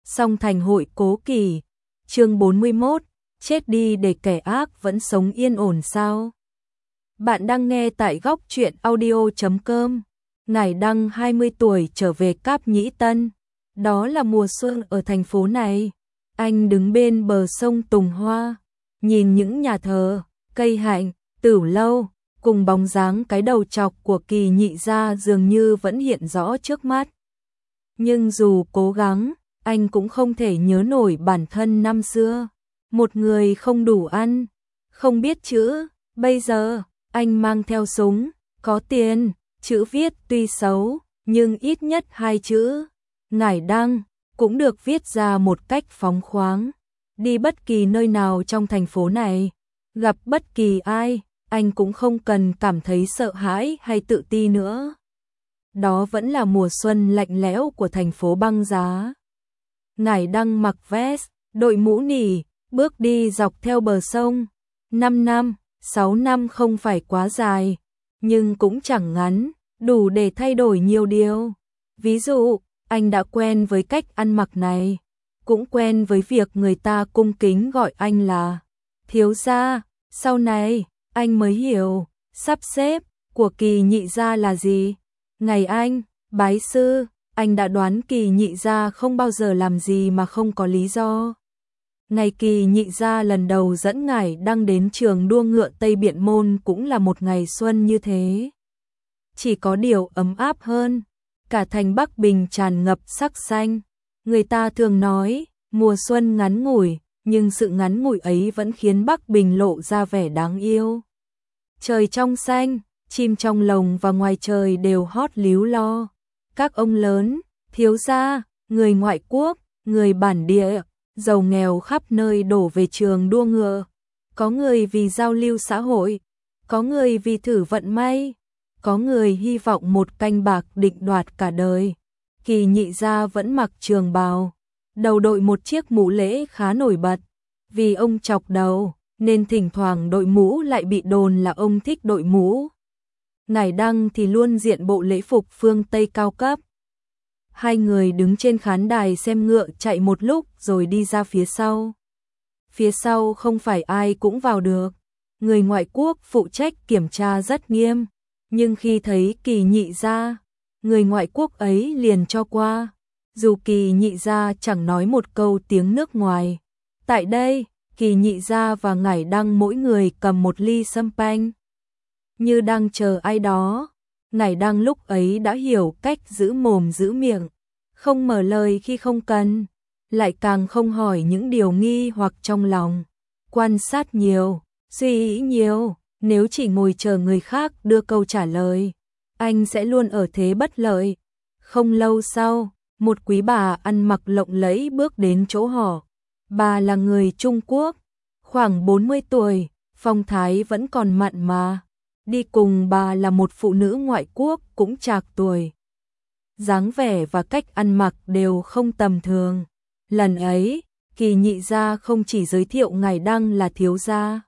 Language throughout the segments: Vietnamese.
Song thành hội Cố Kỳ, chương 41, chết đi để kẻ ác vẫn sống yên ổn sao? Bạn đang nghe tại góc truyện audio.com. Ngải Đăng 20 tuổi trở về Cáp Nhĩ Tân. Đó là mùa xuân ở thành phố này. Anh đứng bên bờ sông Tùng Hoa, nhìn những nhà thờ, cây hạnh, tửu lâu, cùng bóng dáng cái đầu trọc của Kỳ Nhị gia dường như vẫn hiện rõ trước mắt. Nhưng dù cố gắng, anh cũng không thể nhớ nổi bản thân năm xưa. Một người không đủ ăn, không biết chữ, bây giờ, anh mang theo súng, có tiền, chữ viết tuy xấu, nhưng ít nhất 2 chữ, Ngải Đăng, cũng được viết ra một cách phóng khoáng. Đi bất kỳ nơi nào trong thành phố này, gặp bất kỳ ai, anh cũng không cần cảm thấy sợ hãi hay tự ti nữa. Đó vẫn là mùa xuân lạnh lẽo của thành phố băng giá. Ngải Đăng mặc vest, đội mũ nỉ, bước đi dọc theo bờ sông. 5 năm, 6 năm không phải quá dài, nhưng cũng chẳng ngắn, đủ để thay đổi nhiều điều. Ví dụ, anh đã quen với cách ăn mặc này, cũng quen với việc người ta cung kính gọi anh là thiếu gia. Sau này, anh mới hiểu, sắp xếp của Kỳ Nhị gia là gì. Ngày anh bái sư, anh đã đoán Kỳ Nhị gia không bao giờ làm gì mà không có lý do. Ngày Kỳ Nhị gia lần đầu dẫn Ngải Đăng đến trường đua ngựa Tây Biện Môn cũng là một ngày xuân như thế. Chỉ có điều ấm áp hơn, cả thành Bắc Bình tràn ngập sắc xanh. Người ta thường nói, mùa xuân ngắn ngủi, nhưng sự ngắn ngủi ấy vẫn khiến Bắc Bình lộ ra vẻ đáng yêu. Trời trong xanh, chim trong lồng và ngoài trời đều hót líu lo. Các ông lớn, thiếu gia, người ngoại quốc, người bản địa, giàu nghèo khắp nơi đổ về trường đua ngựa. Có người vì giao lưu xã hội, có người vì thử vận may, có người hy vọng một canh bạc định đoạt cả đời. Kỳ Nhị gia vẫn mặc trường bào, đầu đội một chiếc mũ lễ khá nổi bật. Vì ông chọc đầu, nên thỉnh thoảng đội mũ lại bị đồn là ông thích đội mũ. Ngải Đăng thì luôn diện bộ lễ phục phương Tây cao cấp. Hai người đứng trên khán đài xem ngựa chạy một lúc rồi đi ra phía sau. Phía sau không phải ai cũng vào được. Người ngoại quốc phụ trách kiểm tra rất nghiêm. Nhưng khi thấy Kỳ Nhị gia, người ngoại quốc ấy liền cho qua. Dù Kỳ Nhị gia chẳng nói một câu tiếng nước ngoài. Tại đây, Kỳ Nhị gia và Ngải Đăng mỗi người cầm một ly champagne. Như đang chờ ai đó. Ngải Đăng lúc ấy đã hiểu cách giữ mồm giữ miệng, không mở lời khi không cần, lại càng không hỏi những điều nghi hoặc trong lòng. Quan sát nhiều, suy nghĩ nhiều, nếu chỉ ngồi chờ người khác đưa câu trả lời, anh sẽ luôn ở thế bất lợi. Không lâu sau, một quý bà ăn mặc lộng lẫy bước đến chỗ họ. Bà là người Trung Quốc, khoảng 40 tuổi, phong thái vẫn còn mặn mà. Đi cùng bà là một phụ nữ ngoại quốc cũng trạc tuổi. Dáng vẻ và cách ăn mặc đều không tầm thường. Lần ấy, Kỳ Nhị gia không chỉ giới thiệu Ngải Đăng là thiếu gia,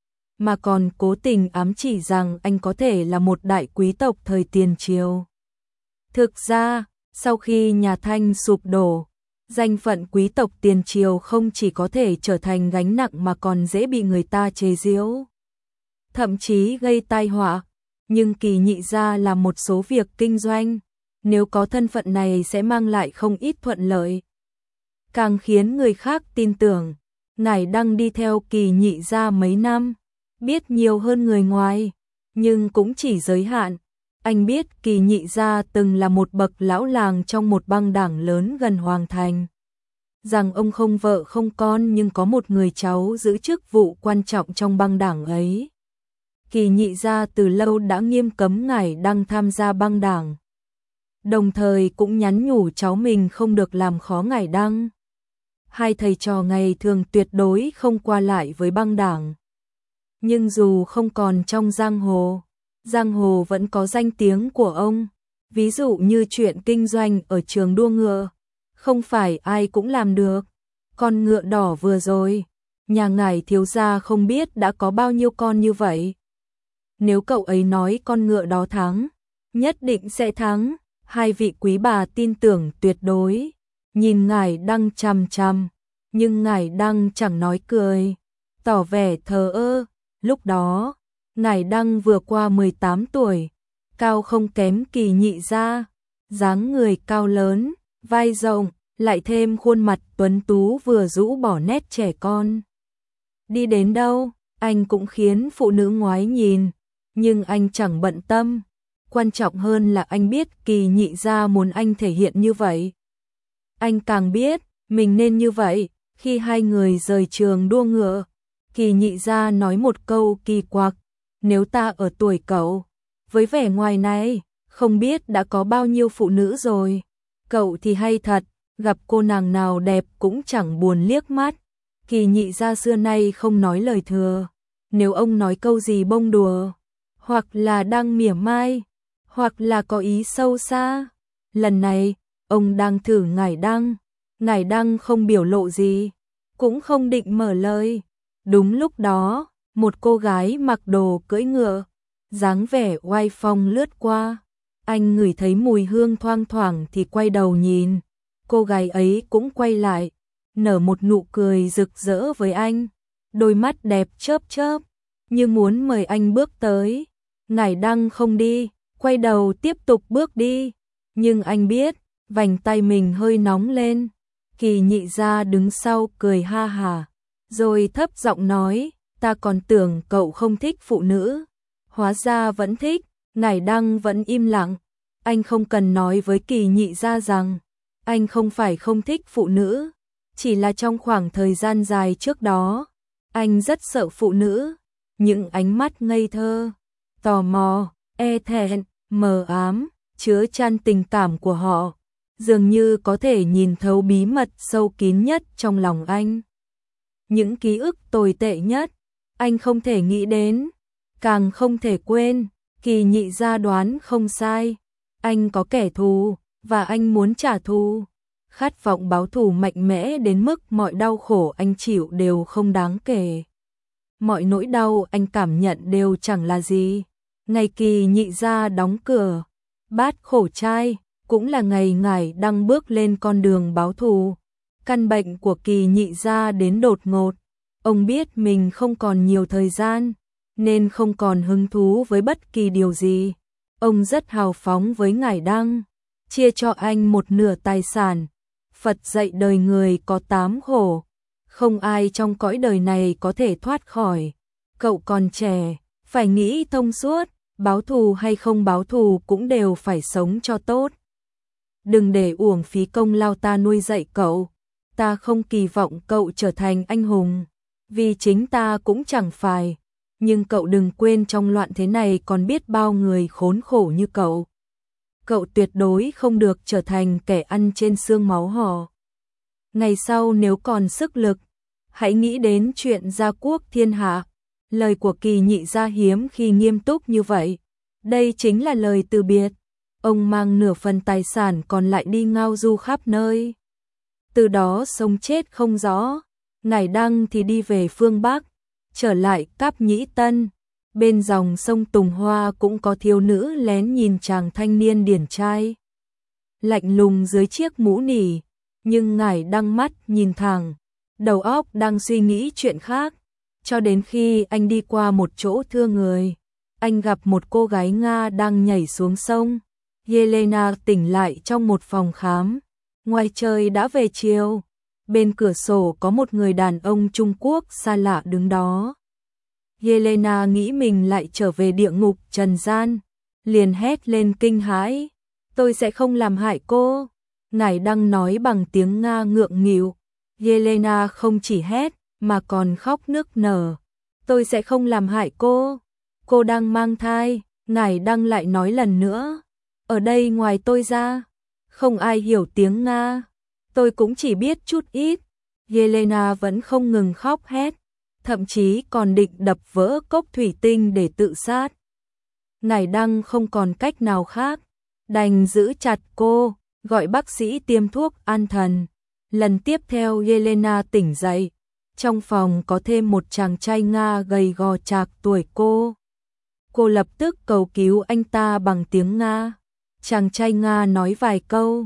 mà còn cố tình ám chỉ rằng anh có thể là một đại quý tộc thời tiền triều. Thực ra, sau khi nhà Thanh sụp đổ, danh phận quý tộc tiền triều không chỉ có thể trở thành gánh nặng mà còn dễ bị người ta chế giễu, thậm chí gây tai họa. Nhưng Kỳ Nhị gia làm một số việc kinh doanh, nếu có thân phận này sẽ mang lại không ít thuận lợi. Càng khiến người khác tin tưởng, Ngải Đăng đi theo Kỳ Nhị gia mấy năm, biết nhiều hơn người ngoài, nhưng cũng chỉ giới hạn. Anh biết Kỳ Nhị gia từng là một bậc lão làng trong một băng đảng lớn gần Hoàng Thành. Rằng ông không vợ không con nhưng có một người cháu giữ chức vụ quan trọng trong băng đảng ấy. Kỳ Nhị gia từ lâu đã nghiêm cấm Ngải Đăng tham gia băng đảng. Đồng thời cũng nhắn nhủ cháu mình không được làm khó Ngải Đăng. Hai thầy trò ngày thường tuyệt đối không qua lại với băng đảng. Nhưng dù không còn trong giang hồ vẫn có danh tiếng của ông. Ví dụ như chuyện kinh doanh ở trường đua ngựa, không phải ai cũng làm được. Con ngựa đỏ vừa rồi, nhà Ngải thiếu gia không biết đã có bao nhiêu con như vậy. Nếu cậu ấy nói con ngựa đó thắng, nhất định sẽ thắng. Hai vị quý bà tin tưởng tuyệt đối. nhìn Ngải Đăng chằm chằm, nhưng Ngải Đăng chẳng nói cười, tỏ vẻ thờ ơ. Lúc đó, Ngải Đăng vừa qua 18 tuổi, cao không kém Kỳ Nhị Gia, dáng người cao lớn, vai rộng, lại thêm khuôn mặt tuấn tú vừa rũ bỏ nét trẻ con. Đi đến đâu, anh cũng khiến phụ nữ ngoái nhìn, nhưng anh chẳng bận tâm. Quan trọng hơn là anh biết Kỳ Nhị Gia muốn anh thể hiện như vậy. Anh càng biết mình nên như vậy. Khi hai người rời trường đua ngựa, Kỳ Nhị Gia nói một câu kỳ quặc: nếu ta ở tuổi cậu, với vẻ ngoài này, không biết đã có bao nhiêu phụ nữ rồi. Cậu thì hay thật, gặp cô nàng nào đẹp cũng chẳng buồn liếc mắt. Kỳ Nhị Gia xưa nay không nói lời thừa. Nếu ông nói câu gì bông đùa, hoặc là đang mỉa mai, hoặc là có ý sâu xa. Lần này, ông đang thử Ngải Đăng. Ngải Đăng không biểu lộ gì, cũng không định mở lời. Đúng lúc đó, một cô gái mặc đồ cưỡi ngựa, dáng vẻ oai phong lướt qua. Anh ngửi thấy mùi hương thoang thoảng thì quay đầu nhìn. Cô gái ấy cũng quay lại, nở một nụ cười rực rỡ với anh. Đôi mắt đẹp chớp chớp, như muốn mời anh bước tới. Ngải Đăng không đi, quay đầu tiếp tục bước đi. Nhưng anh biết, vành tay mình hơi nóng lên. Kỳ Nhị Gia đứng sau cười ha hả, rồi thấp giọng nói, ta còn tưởng cậu không thích phụ nữ, hóa ra vẫn thích. Ngải Đăng vẫn im lặng, anh không cần nói với Kỳ Nhị Gia rằng anh không phải không thích phụ nữ, chỉ là trong khoảng thời gian dài trước đó, anh rất sợ phụ nữ, những ánh mắt ngây thơ, tò mò, e thẹn, mờ ám, chứa chan tình cảm của họ, dường như có thể nhìn thấu bí mật sâu kín nhất trong lòng anh. Những ký ức tồi tệ nhất, anh không thể nghĩ đến, càng không thể quên. Kỳ Nhị Gia đoán không sai, anh có kẻ thù, và anh muốn trả thù. Khát vọng báo thù mạnh mẽ đến mức mọi đau khổ anh chịu đều không đáng kể. Mọi nỗi đau anh cảm nhận đều chẳng là gì. Ngày Kỳ Nhị Gia đóng cửa, Bát Khổ Trai, cũng là ngày Ngải Đăng bước lên con đường báo thù. Căn bệnh của Kỳ Nhị Gia đến đột ngột, ông biết mình không còn nhiều thời gian, nên không còn hứng thú với bất kỳ điều gì. Ông rất hào phóng với Ngải Đăng, chia cho anh một nửa tài sản. Phật dạy đời người có 8 khổ, không ai trong cõi đời này có thể thoát khỏi. Cậu còn trẻ, phải nghĩ thông suốt, báo thù hay không báo thù cũng đều phải sống cho tốt. Đừng để uổng phí công lao ta nuôi dạy cậu. Ta không kỳ vọng cậu trở thành anh hùng, vì chính ta cũng chẳng phải. Nhưng cậu đừng quên trong loạn thế này còn biết bao người khốn khổ như cậu. Cậu tuyệt đối không được trở thành kẻ ăn trên xương máu họ. Ngày sau nếu còn sức lực, hãy nghĩ đến chuyện gia quốc thiên hạ. Lời của Kỳ Nhị Gia hiếm khi nghiêm túc như vậy. Đây chính là lời từ biệt. Ông mang nửa phần tài sản còn lại đi ngao du khắp nơi. Từ đó sống chết không rõ. Ngải Đăng thì đi về phương Bắc, trở lại Cáp Nhĩ Tân. Bên dòng sông Tùng Hoa cũng có thiếu nữ lén nhìn chàng thanh niên điển trai, lạnh lùng dưới chiếc mũ nỉ, nhưng Ngải Đăng mắt nhìn thẳng, đầu óc đang suy nghĩ chuyện khác. Cho đến khi anh đi qua một chỗ thưa người, anh gặp một cô gái Nga đang nhảy xuống sông. Yelena tỉnh lại trong một phòng khám. Ngoài trời đã về chiều, bên cửa sổ có một người đàn ông Trung Quốc xa lạ đứng đó. Yelena nghĩ mình lại trở về địa ngục trần gian, liền hét lên kinh hãi, tôi sẽ không làm hại cô. Ngải Đăng nói bằng tiếng Nga ngượng nghịu. Yelena không chỉ hét mà còn khóc nức nở, tôi sẽ không làm hại cô đang mang thai. Ngải Đăng lại nói lần nữa, ở đây ngoài tôi ra, không ai hiểu tiếng Nga, tôi cũng chỉ biết chút ít. Yelena vẫn không ngừng khóc hét, thậm chí còn định đập vỡ cốc thủy tinh để tự sát. Ngải Đăng không còn cách nào khác, đành giữ chặt cô, gọi bác sĩ tiêm thuốc an thần. Lần tiếp theo Yelena tỉnh dậy, trong phòng có thêm một chàng trai Nga gầy gò chạc tuổi cô. Cô lập tức cầu cứu anh ta bằng tiếng Nga. Chàng trai Nga nói vài câu,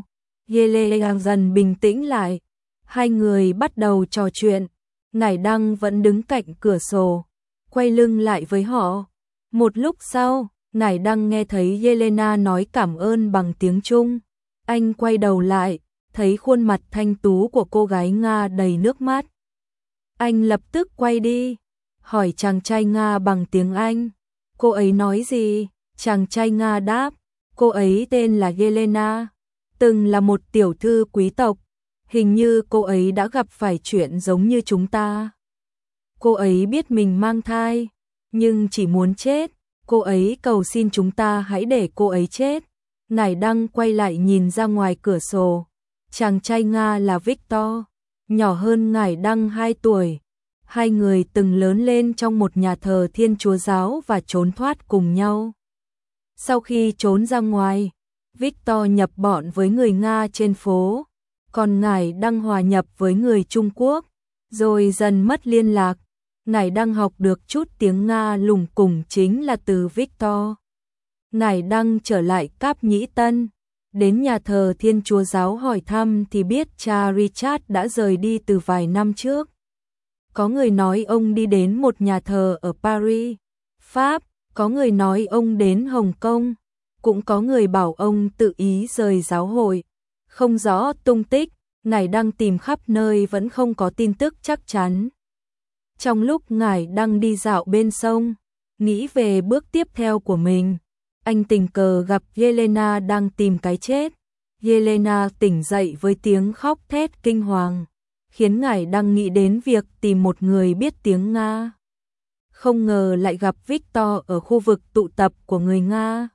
Yelena dần bình tĩnh lại. Hai người bắt đầu trò chuyện. Ngải Đăng vẫn đứng cạnh cửa sổ, quay lưng lại với họ. Một lúc sau, Ngải Đăng nghe thấy Yelena nói cảm ơn bằng tiếng Trung. Anh quay đầu lại, thấy khuôn mặt thanh tú của cô gái Nga đầy nước mắt. Anh lập tức quay đi, hỏi chàng trai Nga bằng tiếng Anh. Cô ấy nói gì? Chàng trai Nga đáp, cô ấy tên là Yelena, từng là một tiểu thư quý tộc. Hình như cô ấy đã gặp phải chuyện giống như chúng ta. Cô ấy biết mình mang thai, nhưng chỉ muốn chết. Cô ấy cầu xin chúng ta hãy để cô ấy chết. Ngải Đăng quay lại nhìn ra ngoài cửa sổ. Chàng trai Nga là Victor, nhỏ hơn Ngải Đăng 2 tuổi. Hai người từng lớn lên trong một nhà thờ Thiên Chúa giáo và trốn thoát cùng nhau. Sau khi trốn ra ngoài, Victor nhập bọn với người Nga trên phố, còn Ngải Đăng hòa nhập với người Trung Quốc, rồi dần mất liên lạc. Ngải Đăng học được chút tiếng Nga lủng củng chính là từ Victor. Ngải Đăng trở lại Cáp Nhĩ Tân, đến nhà thờ Thiên Chúa giáo hỏi thăm thì biết cha Richard đã rời đi từ vài năm trước. Có người nói ông đi đến một nhà thờ ở Paris, Pháp, có người nói ông đến Hồng Kông, cũng có người bảo ông tự ý rời giáo hội. Không rõ tung tích, Ngải Đăng tìm khắp nơi vẫn không có tin tức chắc chắn. Trong lúc Ngải Đăng đi dạo bên sông, nghĩ về bước tiếp theo của mình, anh tình cờ gặp Yelena đang tìm cái chết. Yelena tỉnh dậy với tiếng khóc thét kinh hoàng, khiến Ngải Đăng nghĩ đến việc tìm một người biết tiếng Nga. Không ngờ lại gặp Victor ở khu vực tụ tập của người Nga.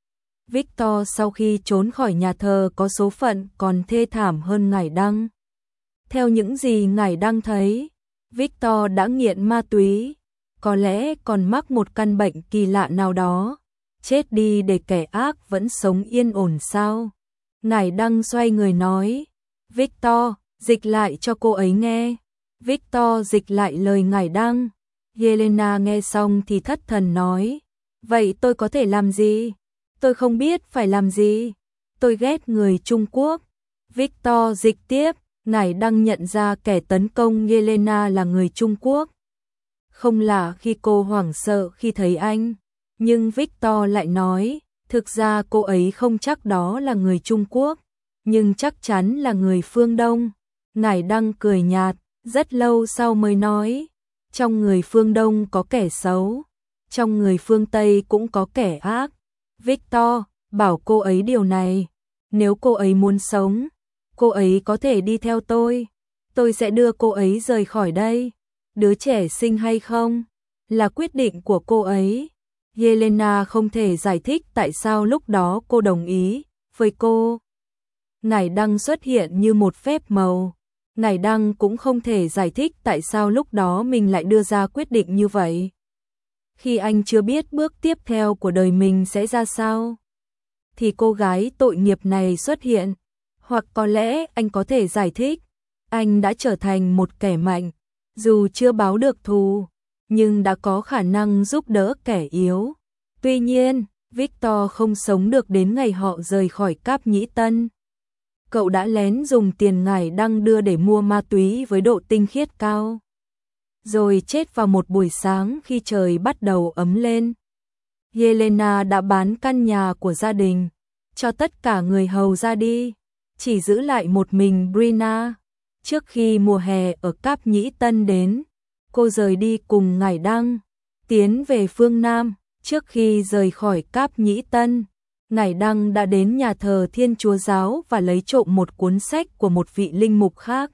Victor sau khi trốn khỏi nhà thờ có số phận còn thê thảm hơn Ngải Đăng. Theo những gì Ngải Đăng thấy, Victor đã nghiện ma túy, có lẽ còn mắc một căn bệnh kỳ lạ nào đó. Chết đi để kẻ ác vẫn sống yên ổn sao? Ngải Đăng xoay người nói, Victor, dịch lại cho cô ấy nghe. Victor dịch lại lời Ngải Đăng. Yelena nghe xong thì thất thần nói, vậy tôi có thể làm gì? Tôi không biết phải làm gì. Tôi ghét người Trung Quốc. Victor dịch tiếp, Ngải Đăng nhận ra kẻ tấn công Yelena là người Trung Quốc. Không lạ khi cô hoảng sợ khi thấy anh, nhưng Victor lại nói, thực ra cô ấy không chắc đó là người Trung Quốc, nhưng chắc chắn là người phương Đông. Ngải Đăng cười nhạt, rất lâu sau mới nói, trong người phương Đông có kẻ xấu, trong người phương Tây cũng có kẻ ác. Victor, bảo cô ấy điều này, nếu cô ấy muốn sống, cô ấy có thể đi theo tôi sẽ đưa cô ấy rời khỏi đây. Đứa trẻ sinh hay không là quyết định của cô ấy. Yelena không thể giải thích tại sao lúc đó cô đồng ý với cô. Ngải Đăng xuất hiện như một phép màu. Ngải Đăng cũng không thể giải thích tại sao lúc đó mình lại đưa ra quyết định như vậy. Khi anh chưa biết bước tiếp theo của đời mình sẽ ra sao, thì cô gái tội nghiệp này xuất hiện. Hoặc có lẽ anh có thể giải thích, anh đã trở thành một kẻ mạnh, dù chưa báo được thù, nhưng đã có khả năng giúp đỡ kẻ yếu. Tuy nhiên, Victor không sống được đến ngày họ rời khỏi Cáp Nhĩ Tân. Cậu đã lén dùng tiền Ngải Đăng đưa để mua ma túy với độ tinh khiết cao, rồi chết vào một buổi sáng khi trời bắt đầu ấm lên. Yelena đã bán căn nhà của gia đình, cho tất cả người hầu ra đi, chỉ giữ lại một mình Brina. Trước khi mùa hè ở Cáp Nhĩ Tân đến, cô rời đi cùng Ngải Đăng, tiến về phương Nam. Trước khi rời khỏi Cáp Nhĩ Tân, Ngải Đăng đã đến nhà thờ Thiên Chúa giáo và lấy trộm một cuốn sách của một vị linh mục khác.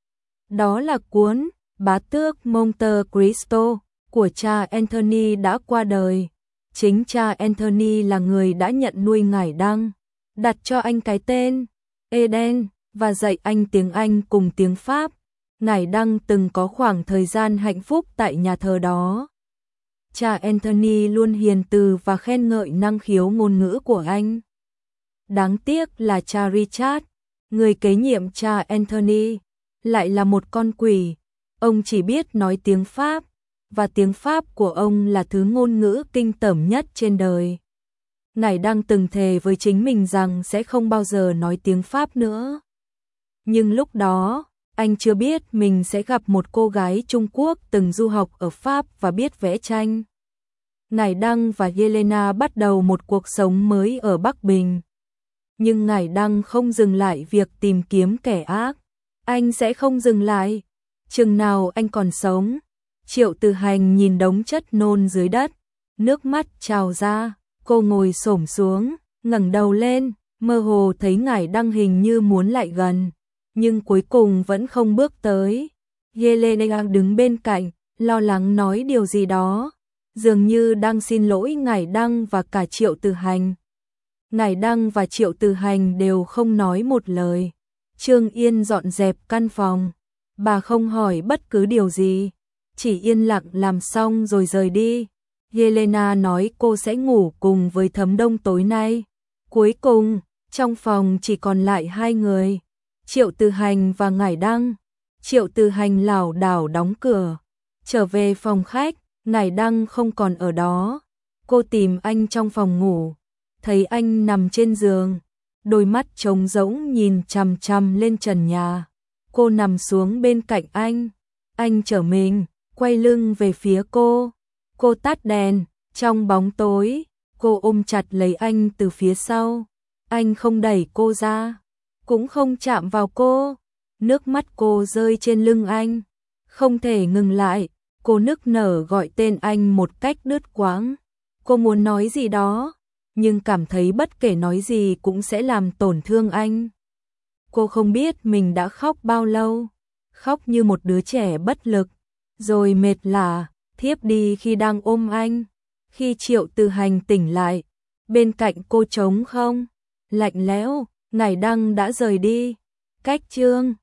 Đó là cuốn Bá tước Monte Cristo của cha Anthony đã qua đời. Chính cha Anthony là người đã nhận nuôi Ngải Đăng, đặt cho anh cái tên Eden và dạy anh tiếng Anh cùng tiếng Pháp. Ngải Đăng từng có khoảng thời gian hạnh phúc tại nhà thờ đó. Cha Anthony luôn hiền từ và khen ngợi năng khiếu ngôn ngữ của anh. Đáng tiếc là cha Richard, người kế nhiệm cha Anthony, lại là một con quỷ. Ông chỉ biết nói tiếng Pháp, và tiếng Pháp của ông là thứ ngôn ngữ kinh tởm nhất trên đời. Ngải Đăng từng thề với chính mình rằng sẽ không bao giờ nói tiếng Pháp nữa. Nhưng lúc đó, anh chưa biết mình sẽ gặp một cô gái Trung Quốc từng du học ở Pháp và biết vẽ tranh. Ngải Đăng và Yelena bắt đầu một cuộc sống mới ở Bắc Bình. Nhưng Ngải Đăng không dừng lại việc tìm kiếm kẻ ác. Anh sẽ không dừng lại. Chừng nào anh còn sống. Triệu Từ Hành nhìn đống chất nôn dưới đất. Nước mắt trào ra. Cô ngồi xổm xuống, ngẩng đầu lên, mơ hồ thấy Ngải Đăng hình như muốn lại gần. Nhưng cuối cùng vẫn không bước tới. Yelena đứng bên cạnh, lo lắng nói điều gì đó. Dường như đang xin lỗi Ngải Đăng và cả Triệu Từ Hành. Ngải Đăng và Triệu Từ Hành đều không nói một lời. Trương Yên dọn dẹp căn phòng. Bà không hỏi bất cứ điều gì. Chỉ yên lặng làm xong rồi rời đi. Yelena nói cô sẽ ngủ cùng với Thấm Đông tối nay. Cuối cùng, trong phòng chỉ còn lại hai người. Triệu Từ Hành và Ngải Đăng. Triệu Từ Hành lảo đảo đóng cửa. Trở về phòng khách, Ngải Đăng không còn ở đó. Cô tìm anh trong phòng ngủ. Thấy anh nằm trên giường. Đôi mắt trống rỗng nhìn chằm chằm lên trần nhà. Cô nằm xuống bên cạnh anh. Anh trở mình, quay lưng về phía cô. Cô tắt đèn, trong bóng tối, cô ôm chặt lấy anh từ phía sau. Anh không đẩy cô ra, cũng không chạm vào cô. Nước mắt cô rơi trên lưng anh, không thể ngừng lại. Cô nức nở gọi tên anh một cách đứt quãng. Cô muốn nói gì đó, nhưng cảm thấy bất kể nói gì cũng sẽ làm tổn thương anh. Cô không biết mình đã khóc bao lâu, khóc như một đứa trẻ bất lực, rồi mệt lả, thiếp đi khi đang ôm anh. Khi Triệu Từ Hành tỉnh lại, bên cạnh cô trống không, lạnh lẽo. Ngải Đăng đã rời đi. Cách chương